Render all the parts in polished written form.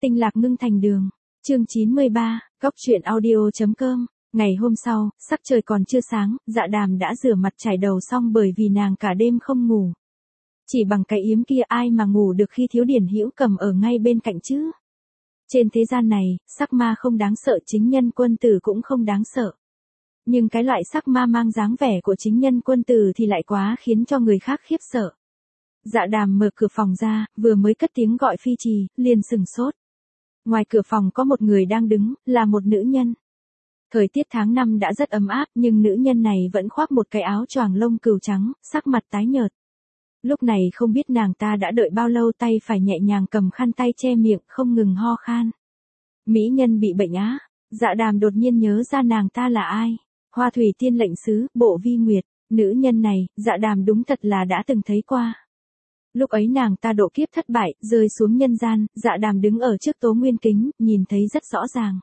Tinh lạc ngưng thành đường. Chương 93, Góc truyện audio.com. Ngày hôm sau, sắc trời còn chưa sáng, Dạ Đàm đã rửa mặt chải đầu xong bởi vì nàng cả đêm không ngủ. Chỉ bằng cái yếm kia ai mà ngủ được khi thiếu Điển Hữu Cầm ở ngay bên cạnh chứ. Trên thế gian này, sắc ma không đáng sợ, chính nhân quân tử cũng không đáng sợ. Nhưng cái loại sắc ma mang dáng vẻ của chính nhân quân tử thì lại quá khiến cho người khác khiếp sợ. Dạ Đàm mở cửa phòng ra, vừa mới cất tiếng gọi Phi Trì, liền sừng sốt. Ngoài cửa phòng có một người đang đứng, là một nữ nhân. Thời tiết tháng 5 đã rất ấm áp nhưng nữ nhân này vẫn khoác một cái áo choàng lông cừu trắng, sắc mặt tái nhợt. Lúc này không biết nàng ta đã đợi bao lâu, tay phải nhẹ nhàng cầm khăn tay che miệng, không ngừng ho khan. Mỹ nhân bị bệnh á? Dạ Đàm đột nhiên nhớ ra nàng ta là ai. Hoa Thủy Tiên lệnh sứ, Bộ Vi Nguyệt. Nữ nhân này, Dạ Đàm đúng thật là đã từng thấy qua. Lúc ấy nàng ta độ kiếp thất bại, rơi xuống nhân gian, Dạ Đàm đứng ở trước Tố Nguyên Kính, nhìn thấy rất rõ ràng.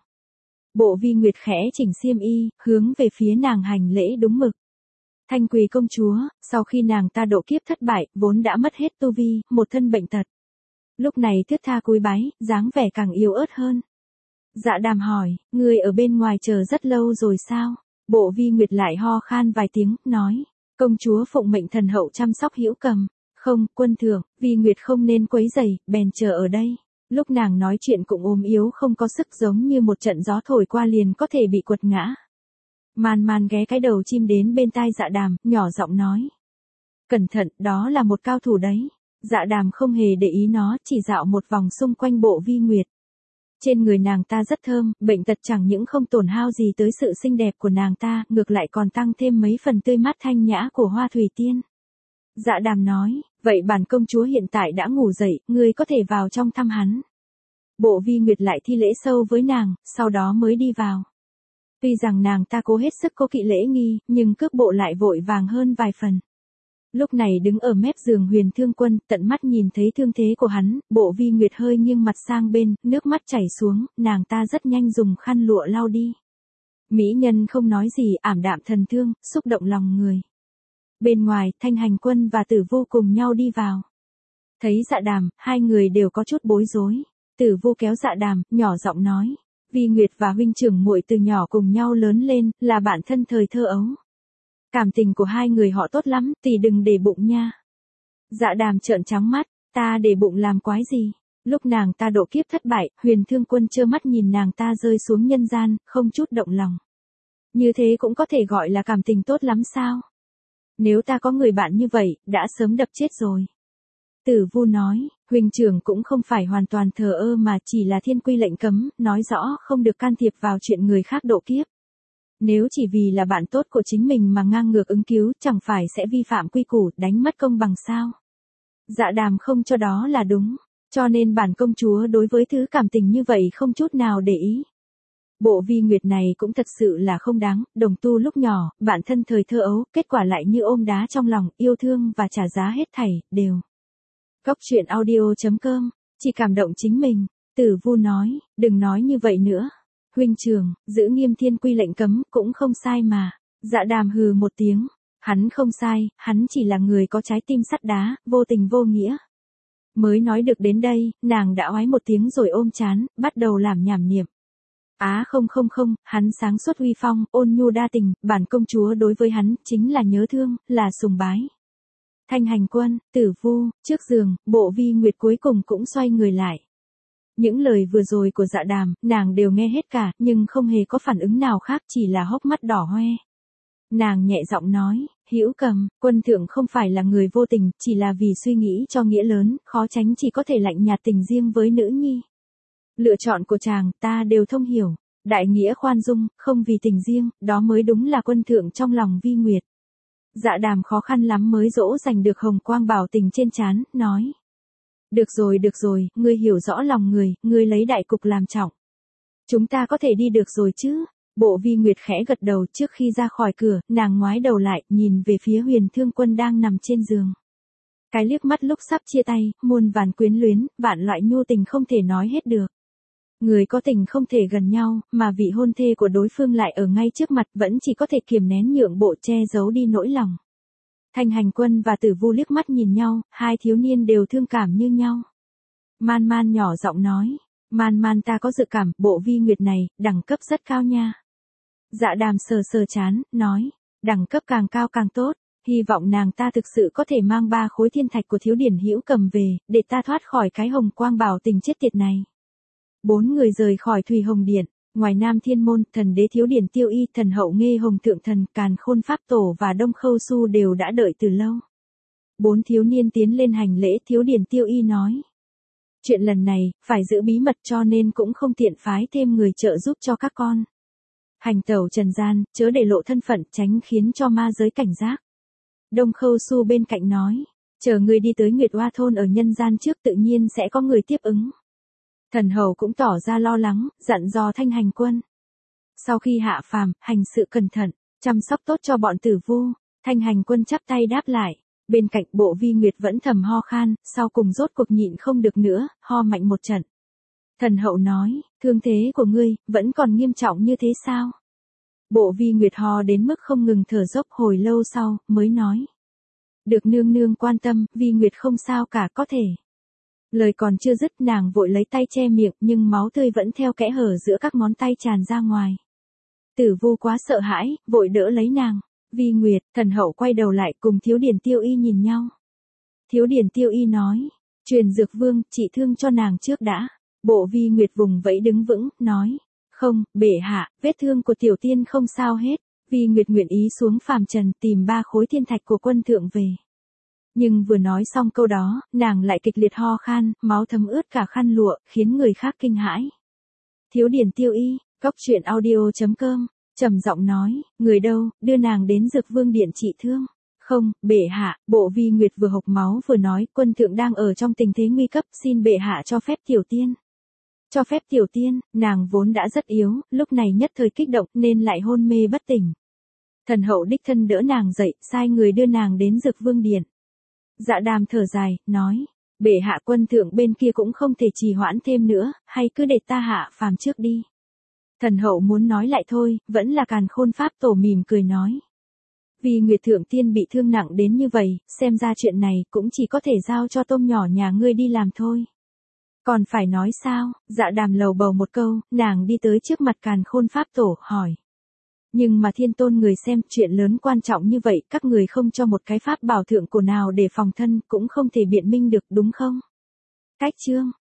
Bộ Vi Nguyệt khẽ chỉnh xiêm y, hướng về phía nàng hành lễ đúng mực. Thanh Quỳ công chúa, sau khi nàng ta độ kiếp thất bại, vốn đã mất hết tu vi, một thân bệnh tật. Lúc này thướt tha cúi bái, dáng vẻ càng yếu ớt hơn. Dạ Đàm hỏi, người ở bên ngoài chờ rất lâu rồi sao? Bộ Vi Nguyệt lại ho khan vài tiếng, nói, công chúa phụng mệnh thần hậu chăm sóc Hữu Cầm. Không, quân thượng, Vi Nguyệt không nên quấy rầy, bèn chờ ở đây. Lúc nàng nói chuyện cũng ốm yếu không có sức, giống như một trận gió thổi qua liền có thể bị quật ngã. Man Man ghé cái đầu chim đến bên tai Dạ Đàm, nhỏ giọng nói. Cẩn thận, đó là một cao thủ đấy. Dạ Đàm không hề để ý nó, chỉ dạo một vòng xung quanh Bộ Vi Nguyệt. Trên người nàng ta rất thơm, bệnh tật chẳng những không tổn hao gì tới sự xinh đẹp của nàng ta, ngược lại còn tăng thêm mấy phần tươi mát thanh nhã của Hoa Thủy Tiên. Dạ Đàm nói, vậy bản công chúa hiện tại đã ngủ dậy, ngươi có thể vào trong thăm hắn. Bộ Vi Nguyệt lại thi lễ sâu với nàng, sau đó mới đi vào. Tuy rằng nàng ta cố hết sức cố kỵ lễ nghi, nhưng cước bộ lại vội vàng hơn vài phần. Lúc này đứng ở mép giường Huyền Thương Quân, tận mắt nhìn thấy thương thế của hắn, Bộ Vi Nguyệt hơi nghiêng mặt sang bên, nước mắt chảy xuống, nàng ta rất nhanh dùng khăn lụa lau đi. Mỹ nhân không nói gì, ảm đạm thần thương, xúc động lòng người. Bên ngoài, Thanh Hành Quân và Tử Vu cùng nhau đi vào. Thấy Dạ Đàm, hai người đều có chút bối rối. Tử Vu kéo Dạ Đàm, nhỏ giọng nói. Vi Nguyệt và huynh trưởng muội từ nhỏ cùng nhau lớn lên, là bạn thân thời thơ ấu. Cảm tình của hai người họ tốt lắm, tỷ đừng để bụng nha. Dạ Đàm trợn trắng mắt, ta để bụng làm quái gì? Lúc nàng ta độ kiếp thất bại, Huyền Thương Quân trơ mắt nhìn nàng ta rơi xuống nhân gian, không chút động lòng. Như thế cũng có thể gọi là cảm tình tốt lắm sao? Nếu ta có người bạn như vậy, đã sớm đập chết rồi. Tử Vu nói, huynh trưởng cũng không phải hoàn toàn thờ ơ mà chỉ là thiên quy lệnh cấm, nói rõ không được can thiệp vào chuyện người khác độ kiếp. Nếu chỉ vì là bạn tốt của chính mình mà ngang ngược ứng cứu, chẳng phải sẽ vi phạm quy củ, đánh mất công bằng sao? Dạ Đàm không cho đó là đúng, cho nên bản công chúa đối với thứ cảm tình như vậy không chút nào để ý. Bộ Vi Nguyệt này cũng thật sự là không đáng, đồng tu lúc nhỏ, bạn thân thời thơ ấu, kết quả lại như ôm đá trong lòng, yêu thương và trả giá hết thảy, đều. Góc truyện audio.com, chỉ cảm động chính mình. Tử Vu nói, đừng nói như vậy nữa. Huynh trưởng, giữ nghiêm thiên quy lệnh cấm, cũng không sai mà. Dạ Đàm hừ một tiếng, hắn không sai, hắn chỉ là người có trái tim sắt đá, vô tình vô nghĩa. Mới nói được đến đây, nàng đã oái một tiếng rồi ôm trán, bắt đầu làm nhảm niệm. Á không, hắn sáng suốt uy phong, ôn nhu đa tình, bản công chúa đối với hắn, chính là nhớ thương, là sùng bái. Thanh Hành Quân, Tử Vu, trước giường, Bộ Vi Nguyệt cuối cùng cũng xoay người lại. Những lời vừa rồi của Dạ Đàm, nàng đều nghe hết cả, nhưng không hề có phản ứng nào khác, chỉ là hốc mắt đỏ hoe. Nàng nhẹ giọng nói, Hữu Cầm, quân thượng không phải là người vô tình, chỉ là vì suy nghĩ cho nghĩa lớn, khó tránh chỉ có thể lạnh nhạt tình riêng với nữ nhi. Lựa chọn của chàng, ta đều thông hiểu. Đại nghĩa khoan dung, không vì tình riêng, đó mới đúng là quân thượng trong lòng Vi Nguyệt. Dạ Đàm khó khăn lắm mới dỗ dành được hồng quang bảo tình trên trán, nói. Được rồi, ngươi hiểu rõ lòng người, ngươi lấy đại cục làm trọng. Chúng ta có thể đi được rồi chứ? Bộ Vi Nguyệt khẽ gật đầu, trước khi ra khỏi cửa, nàng ngoái đầu lại, nhìn về phía Huyền Thương Quân đang nằm trên giường. Cái liếc mắt lúc sắp chia tay, muôn vàn quyến luyến, vạn loại nhu tình không thể nói hết được. Người có tình không thể gần nhau, mà vị hôn thê của đối phương lại ở ngay trước mặt, vẫn chỉ có thể kiềm nén nhượng bộ che giấu đi nỗi lòng. Thanh Hành Quân và Tử Vu liếc mắt nhìn nhau, hai thiếu niên đều thương cảm như nhau. Man Man nhỏ giọng nói, Man man ta có dự cảm, bộ vi nguyệt này, đẳng cấp rất cao nha. Dạ đàm sờ sờ chán, nói, đẳng cấp càng cao càng tốt, hy vọng nàng ta thực sự có thể mang 3 khối thiên thạch của Thiếu Điển Hữu cầm về, để ta thoát khỏi cái hồng quang bảo tình chết tiệt này. 4 người rời khỏi Thủy Hồng Điện, ngoài Nam Thiên Môn, thần đế Thiếu Điển Tiêu Y, thần hậu Nghê Hồng Thượng Thần, Càn Khôn Pháp Tổ và Đông Khâu Su đều đã đợi từ lâu. 4 thiếu niên tiến lên hành lễ, Thiếu Điển Tiêu Y nói. Chuyện lần này, phải giữ bí mật cho nên cũng không tiện phái thêm người trợ giúp cho các con. Hành tẩu trần gian, chớ để lộ thân phận, tránh khiến cho ma giới cảnh giác. Đông Khâu Su bên cạnh nói, chờ người đi tới Nguyệt Oa Thôn ở nhân gian trước tự nhiên sẽ có người tiếp ứng. Thần hầu cũng tỏ ra lo lắng, dặn dò Thanh Hành Quân. Sau khi hạ phàm, hành sự cẩn thận, chăm sóc tốt cho bọn tử vu. Thanh Hành Quân chắp tay đáp lại. Bên cạnh bộ vi nguyệt vẫn thầm ho khan, sau cùng rốt cuộc nhịn không được nữa, ho mạnh một trận. Thần hậu nói, thương thế của ngươi, vẫn còn nghiêm trọng như thế sao? Bộ vi nguyệt ho đến mức không ngừng thở dốc, hồi lâu sau, mới nói. Được nương nương quan tâm, vi nguyệt không sao cả, có thể. Lời còn chưa dứt, nàng vội lấy tay che miệng, nhưng máu tươi vẫn theo kẽ hở giữa các ngón tay tràn ra ngoài. Tử vu quá sợ hãi, vội đỡ lấy nàng. Vi Nguyệt, thần hậu quay đầu lại cùng Thiếu Điển Tiêu Y nhìn nhau. Thiếu Điển Tiêu Y nói, truyền dược vương, trị thương cho nàng trước đã. Bộ Vi Nguyệt vùng vẫy đứng vững, nói, không, bệ hạ, vết thương của tiểu tiên không sao hết. Vi Nguyệt nguyện ý xuống phàm trần tìm 3 khối thiên thạch của quân thượng về. Nhưng vừa nói xong câu đó, nàng lại kịch liệt ho khan, máu thấm ướt cả khăn lụa, khiến người khác kinh hãi. Thiếu Điển Tiêu Y, goctruyện.audio.com trầm giọng nói, người đâu, đưa nàng đến Dược Vương Điện trị thương. Không, bệ hạ, bộ Vi Nguyệt vừa hộc máu vừa nói, quân thượng đang ở trong tình thế nguy cấp, xin bệ hạ cho phép tiểu tiên. Cho phép tiểu tiên, nàng vốn đã rất yếu, lúc này nhất thời kích động nên lại hôn mê bất tỉnh. Thần hậu đích thân đỡ nàng dậy, sai người đưa nàng đến Dược Vương Điện. Dạ đàm thở dài, nói, bệ hạ quân thượng bên kia cũng không thể trì hoãn thêm nữa, hay cứ để ta hạ phàm trước đi. Thần hậu muốn nói lại thôi, vẫn là Càn Khôn Pháp Tổ mỉm cười nói. Vì Nguyệt Thượng Tiên bị thương nặng đến như vậy, xem ra chuyện này cũng chỉ có thể giao cho tôm nhỏ nhà ngươi đi làm thôi. Còn phải nói sao, dạ đàm lầu bầu một câu, nàng đi tới trước mặt Càn Khôn Pháp Tổ, hỏi. Nhưng mà thiên tôn người xem, chuyện lớn quan trọng như vậy, các người không cho một cái pháp bảo thượng cổ nào để phòng thân, cũng không thể biện minh được, đúng không? Cách chương